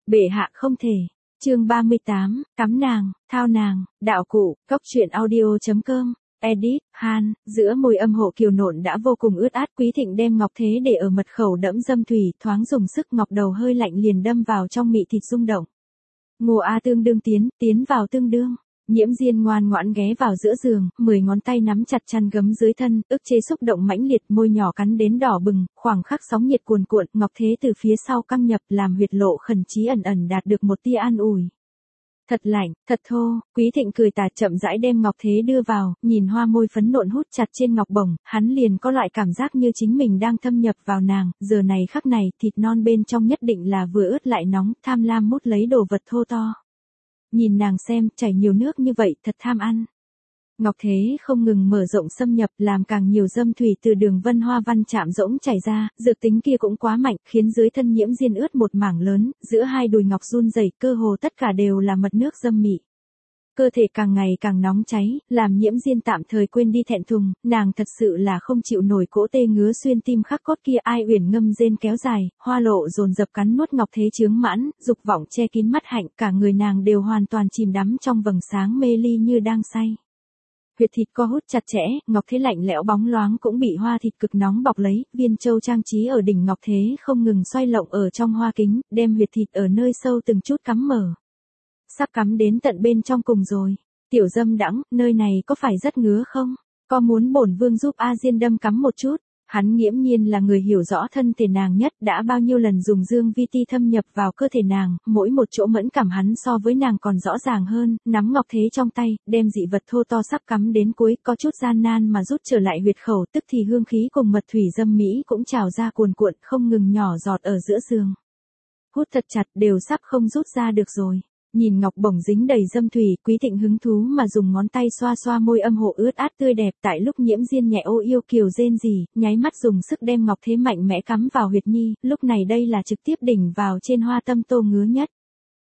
Bệ hạ không thể. Chương 38, cắm nàng, thao nàng, đạo cụ, cốc truyện audio.com. Edit, Han, giữa môi âm hộ kiều nộn đã vô cùng ướt át. Quý Thịnh đem ngọc thế để ở mật khẩu đẫm dâm thủy, thoáng dùng sức ngọc đầu hơi lạnh liền đâm vào trong mị thịt rung động. Ngô A tương đương tiến vào tương đương. Nhiễm Diên ngoan ngoãn ghé vào giữa giường, 10 ngón tay nắm chặt chăn gấm dưới thân, ức chế xúc động mãnh liệt, môi nhỏ cắn đến đỏ bừng, khoảng khắc sóng nhiệt cuồn cuộn, ngọc thế từ phía sau căng nhập làm huyệt lộ khẩn trí ẩn ẩn đạt được một tia an ủi. Thật lạnh, thật thô, Quý Thịnh cười tà chậm rãi đem ngọc thế đưa vào, nhìn hoa môi phấn nộn hút chặt trên ngọc bổng, hắn liền có loại cảm giác như chính mình đang thâm nhập vào nàng, giờ này khắc này, thịt non bên trong nhất định là vừa ướt lại nóng, tham lam mút lấy đồ vật thô to. Nhìn nàng xem, chảy nhiều nước như vậy, thật tham ăn. Ngọc thế không ngừng mở rộng xâm nhập, làm càng nhiều dâm thủy từ đường vân hoa văn chạm rỗng chảy ra, dược tính kia cũng quá mạnh, khiến dưới thân Nhiễm Diên ướt một mảng lớn, giữa hai đùi ngọc run rẩy, cơ hồ tất cả đều là mật nước dâm mị. Cơ thể càng ngày càng nóng cháy, làm Nhiễm Diên tạm thời quên đi thẹn thùng, nàng thật sự là không chịu nổi cỗ tê ngứa xuyên tim khắc cốt kia. Ai uyển ngâm rên kéo dài, hoa lộ dồn dập cắn nuốt ngọc thế chướng mãn, dục vọng che kín mắt hạnh, cả người nàng đều hoàn toàn chìm đắm trong vầng sáng mê ly như đang say. Huyệt thịt co hút chặt chẽ, ngọc thế lạnh lẽo bóng loáng cũng bị hoa thịt cực nóng bọc lấy, viên châu trang trí ở đỉnh ngọc thế không ngừng xoay lộng ở trong hoa kính, đem huyệt thịt ở nơi sâu từng chút cắm mở. Sắp cắm đến tận bên trong cùng rồi. Tiểu dâm đãng, nơi này có phải rất ngứa không? Có muốn bổn vương giúp A Diên đâm cắm một chút? Hắn nghiễm nhiên là người hiểu rõ thân thể nàng nhất, đã bao nhiêu lần dùng dương vi ti thâm nhập vào cơ thể nàng, mỗi một chỗ mẫn cảm hắn so với nàng còn rõ ràng hơn, nắm ngọc thế trong tay, đem dị vật thô to sắp cắm đến cuối, có chút gian nan mà rút trở lại huyệt khẩu, tức thì hương khí cùng mật thủy dâm mỹ cũng trào ra cuồn cuộn, không ngừng nhỏ giọt ở giữa giường. Hút thật chặt, đều sắp không rút ra được rồi. Nhìn ngọc bổng dính đầy dâm thủy, Quý Thịnh hứng thú mà dùng ngón tay xoa xoa môi âm hộ ướt át tươi đẹp, tại lúc Nhiễm Diên nhẹ ô yêu kiều rên rỉ, nháy mắt dùng sức đem ngọc thế mạnh mẽ cắm vào huyệt nhi, lúc này đây là trực tiếp đỉnh vào trên hoa tâm tô ngứa nhất.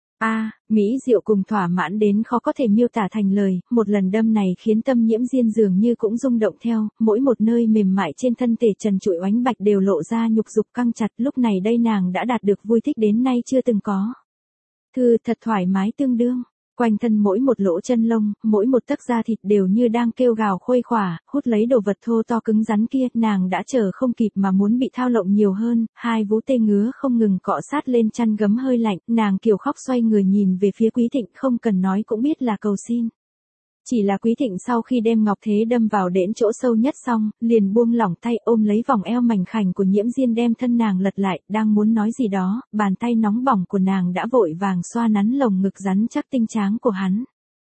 Mỹ diệu cùng thỏa mãn đến khó có thể miêu tả thành lời, một lần đâm này khiến tâm Nhiễm Diên dường như cũng rung động theo, mỗi một nơi mềm mại trên thân thể trần trụi oánh bạch đều lộ ra nhục dục căng chặt, lúc này đây nàng đã đạt được vui thích đến nay chưa từng có. Thật thoải mái tương đương, quanh thân mỗi một lỗ chân lông, mỗi một tấc da thịt đều như đang kêu gào khuây khỏa, hút lấy đồ vật thô to cứng rắn kia, nàng đã chờ không kịp mà muốn bị thao lộng nhiều hơn, hai vú tê ngứa không ngừng cọ sát lên chăn gấm hơi lạnh, nàng kiều khóc xoay người nhìn về phía Quý Thịnh, không cần nói cũng biết là cầu xin. Chỉ là Quý Thịnh sau khi đem ngọc thế đâm vào đến chỗ sâu nhất xong, liền buông lỏng tay ôm lấy vòng eo mảnh khảnh của Nhiễm Diên đem thân nàng lật lại, đang muốn nói gì đó, bàn tay nóng bỏng của nàng đã vội vàng xoa nắn lồng ngực rắn chắc tinh tráng của hắn.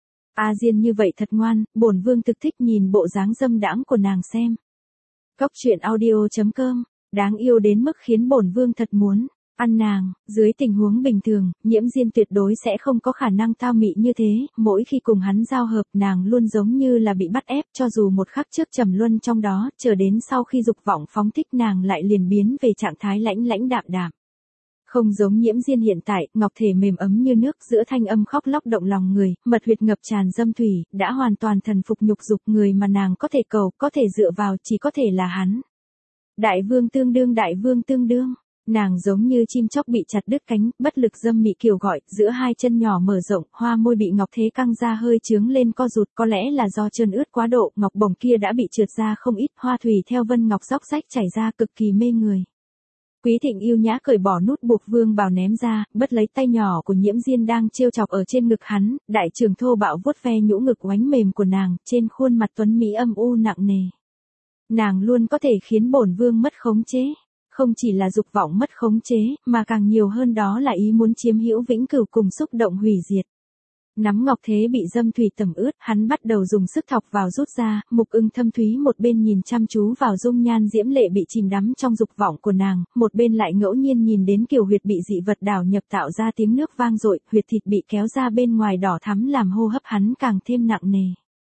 A Diên như vậy thật ngoan, bổn vương thực thích nhìn bộ dáng dâm đãng của nàng xem. Cốc truyện audio.com, đáng yêu đến mức khiến bổn vương thật muốn ăn nàng. Dưới tình huống bình thường, Nhiễm Diên tuyệt đối sẽ không có khả năng tao mị như thế, mỗi khi cùng hắn giao hợp nàng luôn giống như là bị bắt ép, cho dù một khắc trước trầm luân trong đó, chờ đến sau khi dục vọng phóng thích nàng lại liền biến về trạng thái lãnh lãnh đạm đạm. Không giống Nhiễm Diên hiện tại, ngọc thể mềm ấm như nước, giữa thanh âm khóc lóc động lòng người, mật huyệt ngập tràn dâm thủy, đã hoàn toàn thần phục nhục dục, người mà nàng có thể cầu, có thể dựa vào, chỉ có thể là hắn. Đại vương tương đương, đại vương tương đương. Nàng giống như chim chóc bị chặt đứt cánh, bất lực dâm mị kiều gọi, giữa hai chân nhỏ mở rộng, hoa môi bị ngọc thế căng ra hơi trướng lên co rụt, có lẽ là do trơn ướt quá độ, ngọc bổng kia đã bị trượt ra không ít, hoa thủy theo vân ngọc róc rách chảy ra cực kỳ mê người. Quý Thịnh yêu nhã cởi bỏ nút buộc vương bào ném ra, bất lấy tay nhỏ của Nhiễm Diên đang trêu chọc ở trên ngực hắn, đại trường thô bạo vuốt ve nhũ ngực oánh mềm của nàng, trên khuôn mặt tuấn mỹ âm u nặng nề. Nàng luôn có thể khiến bổn vương mất khống chế. Không chỉ là dục vọng mất khống chế, mà càng nhiều hơn đó là ý muốn chiếm hữu vĩnh cửu cùng xúc động hủy diệt. Nắm ngọc thế bị dâm thủy tẩm ướt, hắn bắt đầu dùng sức thọc vào rút ra, mục ưng thâm thúy một bên nhìn chăm chú vào dung nhan diễm lệ bị chìm đắm trong dục vọng của nàng, một bên lại ngẫu nhiên nhìn đến kiều huyệt bị dị vật đảo nhập tạo ra tiếng nước vang dội, huyệt thịt bị kéo ra bên ngoài đỏ thắm làm hô hấp hắn càng thêm nặng nề.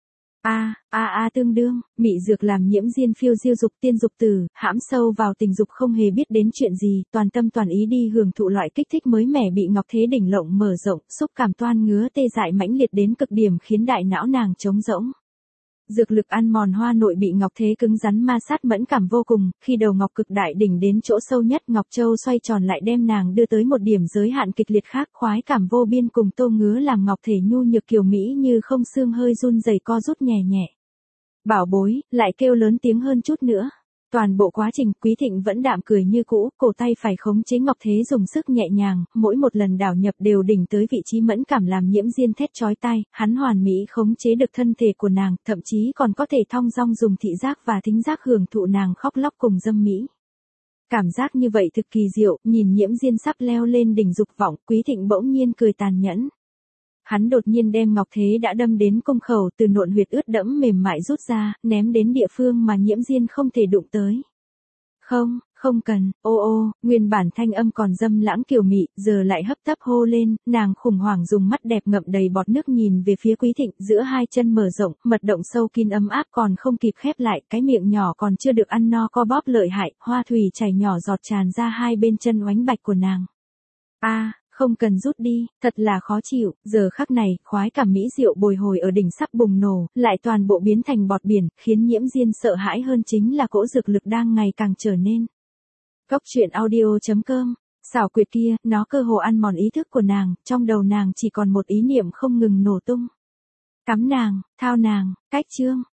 Tương đương, mị dược làm Nhiễm Diên phiêu diêu dục tiên dục tử, hãm sâu vào tình dục không hề biết đến chuyện gì, toàn tâm toàn ý đi hưởng thụ loại kích thích mới mẻ bị ngọc thế đỉnh lộng mở rộng, xúc cảm toan ngứa tê dại mãnh liệt đến cực điểm khiến đại não nàng trống rỗng. Dược lực ăn mòn hoa nội bị Ngọc Thế cứng rắn ma sát mẫn cảm vô cùng, khi đầu Ngọc Cực Đại đỉnh đến chỗ sâu nhất Ngọc Châu xoay tròn lại đem nàng đưa tới một điểm giới hạn kịch liệt khác, khoái cảm vô biên cùng tô ngứa làm Ngọc Thể nhu nhược kiều mỹ như không xương hơi run rẩy co rút nhẹ nhẹ. Bảo bối, lại kêu lớn tiếng hơn chút nữa. Toàn bộ quá trình Quý Thịnh vẫn đạm cười như cũ, cổ tay phải khống chế Ngọc Thế dùng sức nhẹ nhàng, mỗi một lần đảo nhập đều đỉnh tới vị trí mẫn cảm làm Nhiễm Diên thét chói tai, hắn hoàn mỹ khống chế được thân thể của nàng, thậm chí còn có thể thong dong dùng thị giác và thính giác hưởng thụ nàng khóc lóc cùng dâm mỹ. Cảm giác như vậy thực kỳ diệu, nhìn Nhiễm Diên sắp leo lên đỉnh dục vọng, Quý Thịnh bỗng nhiên cười tàn nhẫn. Hắn đột nhiên đem Ngọc Thế đã đâm đến cung khẩu từ nộn huyệt ướt đẫm mềm mại rút ra, ném đến địa phương mà Nhiễm Diên không thể đụng tới. Không, không cần, ô ô, nguyên bản thanh âm còn dâm lãng kiều mị, giờ lại hấp tấp hô lên, nàng khủng hoảng dùng mắt đẹp ngậm đầy bọt nước nhìn về phía Quý Thịnh, giữa hai chân mở rộng, mật động sâu kín ấm áp còn không kịp khép lại, cái miệng nhỏ còn chưa được ăn no co bóp lợi hại, hoa thủy chảy nhỏ giọt tràn ra hai bên chân oánh bạch của nàng. Không cần rút đi, thật là khó chịu, giờ khắc này, khoái cảm mỹ diệu bồi hồi ở đỉnh sắp bùng nổ, lại toàn bộ biến thành bọt biển, khiến Nhiễm Diên sợ hãi hơn chính là cỗ dược lực đang ngày càng trở nên. Cốc truyện audio.com, xảo quyệt kia, nó cơ hồ ăn mòn ý thức của nàng, trong đầu nàng chỉ còn một ý niệm không ngừng nổ tung. Cắm nàng, thao nàng, cách chương.